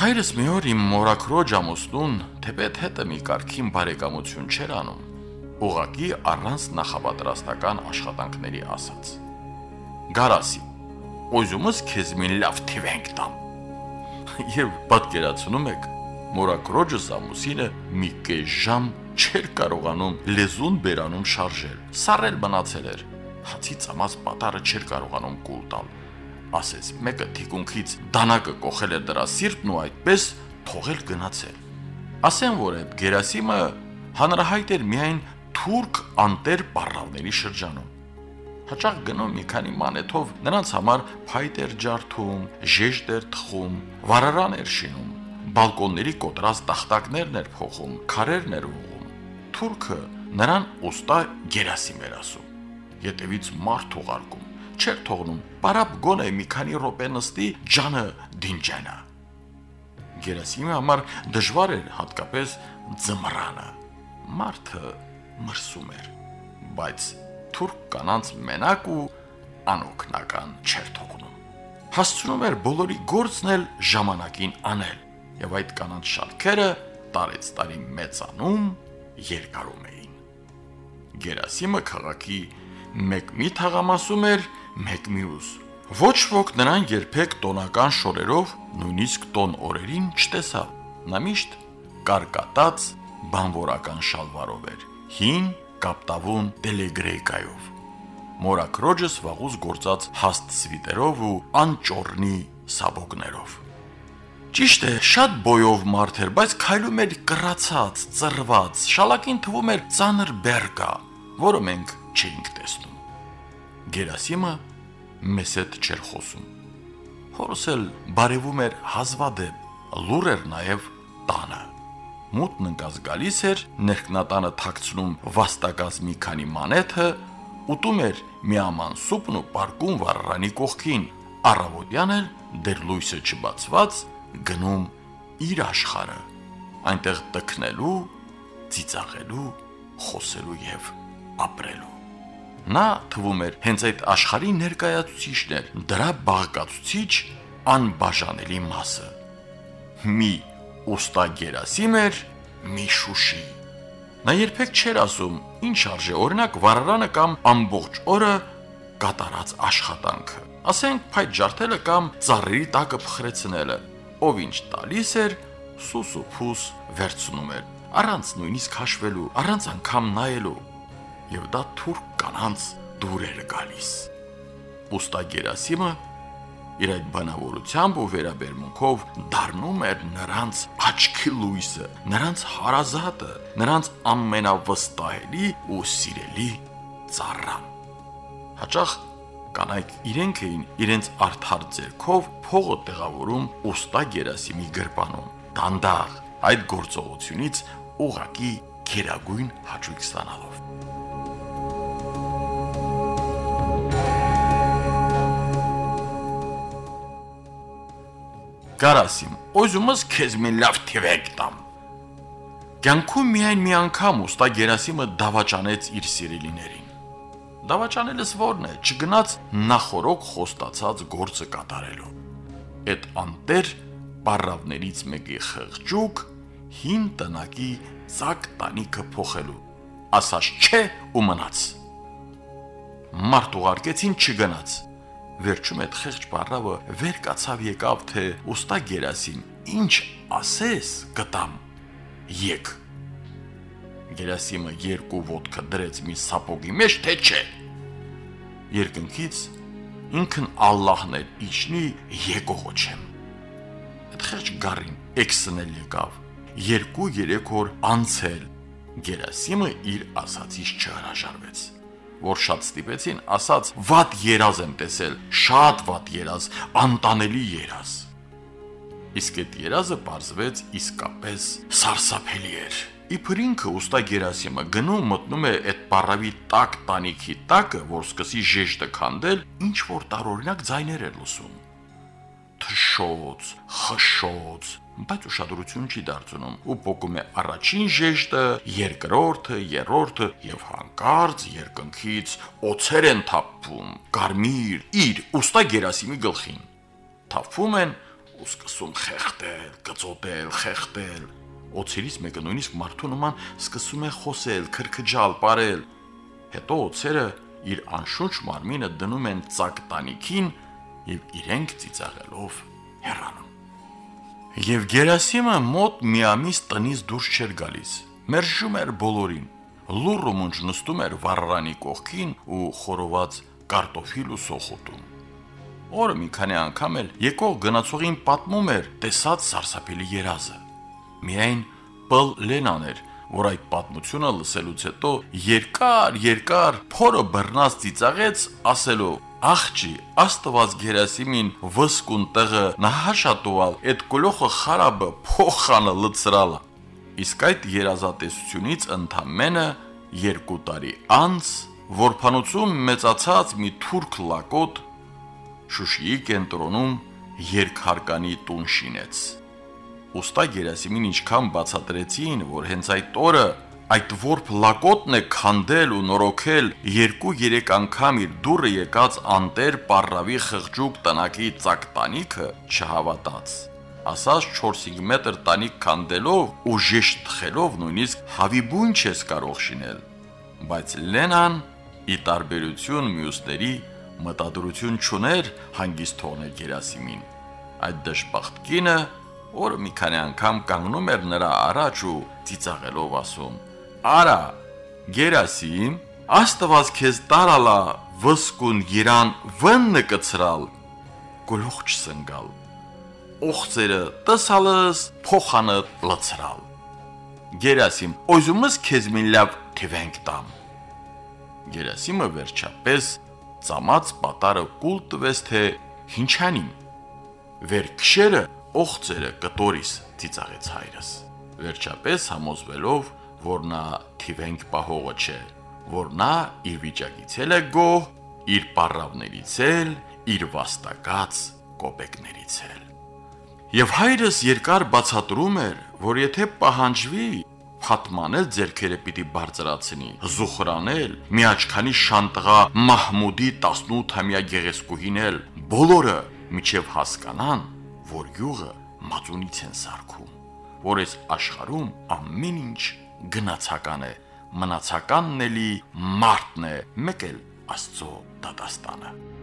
Հայրս մի օր իմ մորաքրոջ ամուսնուն թեպետ հետը մի կարգին բարեկամություն չէր անում, ուղղակի առանց նախապատրաստական աշխատանքների ասաց. «Գարասի, ուզումս քեզ մի լավ թիվենք տամ»։ Եվ պատկերացնում եք, մորաքրոջս ամուսինը մի կես ժամ չէր կարողանում լեզուն բերանում շարժել, սառել մնացել էր, հացի ծամած պատարը չէր կարողանում կուլ տալ, ասես մեկը թիկունքից դանակը կոխել էր դրա սիրտն ու այդպես թողել գնացել։ Ասեմ, որ այդ Գերասիմը հանրահայտ էր միայն թուրք անտեր պառավների շրջանում։ Հաճախ գնում մի քանի մանեթով նրանց համար փայտ էր ջարդում, ժեշտ էր թխում, վարարան էր շինում, բալկոնների կոտրած տախտակներն էր փոխում, քարերն էր ուղղում։ Թուրքը նրան ուստա Գերասիմ էր ասում, ետևից մարդ ուղարկում, չէր թողնում, պարապ գոնե մի քանի րոպե նստի ջանը դինջանա։ Գերասիմի համար դժվար էր հատկապես ձմռանը, մարդը մրսում էր, բայց թուրք կանանց մենակ ու անօգնական չէր թողնում։ Հասցնում էր բոլորի գործն էլ ժամանակին անել, եւ այդ կանանց շարքերը տարեց տարի մեծանում, երկարում էին։ Գերասիմը քաղաքի մեկ մի թաղամասում էր, մեկ մյուս։ Ոչ ոք նրան երբեք տոնական շորերով, նույնիսկ տոն օրերին չտեսավ։ Նա միշտ կարկատած բանվորական շալվարով էր, հին կապտավուն տելեգրեյկայով, մորաքրոջս վաղուց գործած հաստ սվիտերով ու անճոռնի սաբոկներով։ Ճիշտ է, շատ բոյով մարդ էր, բայց քայլում էր կռացած, ծռված, շալակին թվում էր ծանր բերկա, որը մենք չէինք տեսնում։ Գերասիմը մեզ հետ չէր խոսում։ Հորս էլ բարևում էր հազվադեպ, լուր էր նաև տանը։ Մութն ընկած գալիս էր, ներքնատանը թաքցնում վաստակած մի քանի մանեթը, ուտում էր մի աման սուպն ու պարկում վառարանի կողքին, առավոտյան էլ դեռ լույսը չբացված գնում իր աշխարհը, այնտեղ տքնելու, ծիծաղելու, խոսելու եւ ապրելու։ Նա թվում էր հենց այդ աշխարհի ներկայացուցիչն էր, դրա բաղկացուցիչ անբաժանելի մասը։ Մի ուստա Գերասիմ էր, մի Շուշի։ Նա երբեք չէր ասում, ինչ արժե օրինակ վառարանը կամ ամբողջ օրը կատարած աշխատանքը, ասենք փայտ ջարդելը կամ ծառերի տակը փխրեցնելը, ով ինչ տալիս էր, սուս ու փուս վերցնում էր, առանց նույնիսկ հաշվելու, առանց անգամ նայելու, եւ դա թուրք կանանց դուր էր գալիս։ Ուստա Գերասիմը իր այդ բանավորությամբ ու վերաբերմունքով դառնում էր նրանց աչքի լույսը, նրանց հարազատը, նրանց ամենավստահելի ու սիրելի ծառան։ Հաճախ կանայք իրենք էին իրենց արդար ձեռքով փողը տեղավորում ուստա Գերասիմի գրպանում, դանդաղ այդ գործողությունից ուղղակի գերագույն հաճույք ստանալով։ Գարասիմ, ուզումս քեզ մի լավ թիվենք տամ։ Կյանքում միայն մի անգամ ուստա Գերասիմը դավաճանեց իր սիրելիներին։ Դավաճանելս որն է, չգնաց նախորոք խոստացած գործը կատարելու։ Այդ անտեր պառավներից մեկի խղճուկ հին տնակի ծակ տանիքը փոխելու, ասաց չէ ու մնաց։ Մարդ ուղարկեցին չգնաց։ Վերջում այդ խեղճ պառավը վեր կացավ եկավ, թե ուստա Գերասիմ, ինչ ասես կտամ, եկ։ Գերասիմը երկու ոտքը դրեց մի սապոգի մեջ, թե չէ։ Երկնքից ինքն Ալլահն էր իջնի եկողոչեմ։ Այդ խեղճ գառին էքսնել եկավ, 2-3 օր անցել, Գերասիմը իր ասածից չհրաժարվեց, որ շատ ստիպեցին, ասաց վատ երազ եմ տեսել, շատ վատ երազ, անտանելի երազ։ Իսկ այդ երազը պարզվեց իսկապես սարսափելի էր։ Իբր ինքը ուստա Գերասիմը գնում մտնում է այդ պառավի տակ տանիքի տակը, որ սկսի ժեշտը քանդել, ինչ որ տարօրինակ ձայներ էր լսում։ Թշոց, խշոց, բայց ուշադրություն չի դարձնում ու փոկում է առաջին ժեշտը, երկրորդը, երրորդը եւ հանկարծ երկնքից օծեր են թափվում, կարմիր իր ուստա Գերասիմի գլխին։ Թափվում են ու սկսում խեղդել, կծոտել, խեղդել։ Օձերից մեկը նույնիսկ մարդու նման սկսում է խոսել, քրքջալ, ապարել։ Հետո օձերը իր անշունչ մարմինը դնում են ծակ տանիքին եւ իրենք ծիծաղելով հեռանում։ Եվ Գերասիմը մոտ մի ամիս տնից դուրս չէր գալիս։ Մերժում էր բոլորին։ Լուռ ու մունջ նստում էր վառարանի կողքին ու խորոված կարտոֆիլ ու սոխոտում։ Օրը մի քանի անգամ էլ եկող գնացողին պատմում էր տեսած սարսափելի երազը։ Միայն Պլ Լենան էր, որ այդ պատմությունը լսելուց հետո երկար փորը բռնած ծիծաղեց, ասելով. «Աղջի, Աստված Գերասիմին վսկուն տեղը նահաշատուալ, այդ գլոխը խարաբը փոխանը լծրալա»։ Իսկ այդ երազատեսությունից ընդամենը 2 տարի անց որբանոցում մեծացած մի թուրք լակոտ Շուշիի կենտրոնում երկհարկանի տուն շինեց։ Ուստա Գերասիմին ինչքան բացատրեցին, որ հենց այդ օրը այդ որբ լակոտն է քանդել ու նորոգել 2-3 անգամ իր դուրը եկած անտեր պարավի խղճուկ տնակի ծակ տանիքը, չհավատաց։ Ասաց 4-5 մետր տանիք քանդելով ու ժեշտ թխելով նույնիսկ հավիբուն չես կարող շինել։ Բայց Լենան, ի տարբերություն մյուսների, մտադրություն չուներ հանգիստ թողնել Գերասիմին։ Այդ դժբախտ կինը, որը մի քանի անգամ կանգնում էր նրա առաջ ու ծիծաղելով ասում. «Արա, Գերասիմ, Աստված քեզ տարալա վսկուն երան վնը կծրալ, գլուխ չսնգալ, օղծերը տսալս փոխանը լծրալ։ Գերասիմ, օյզումս քեզ մի լավ թվենք տամ»։ Գերասիմը վերջապես ծամած պատարը կուլ տվեց, թե հինչանին։ Վերքշերը օղծերը կտորիս, ծիծաղեց հայրս։ Վերջապես համոզվելով, որ նա թիվենք պահողը չէ, որ նա իր վիճակից է գոհ, իր պարավներից էլ, իր վաստակած կոպեկներից էլ։ Եվ հայրս երկար բացատրում էր, որ եթե պահանջվի, Փաթմանել ձերքերը պիտի բարձրացնի, զուխրանել, մի աչքանի շանտղա Մահմուդի 18-ամյա գեղեցկուհին էլ, բոլորը միջև հասկանան, որ յուղը մածունից են սարքում, որ այս աշխարհում ամեն ինչ գնացական է, մնացականն էլի մարդն է, մեկ էլ Աստծո դատաստանը։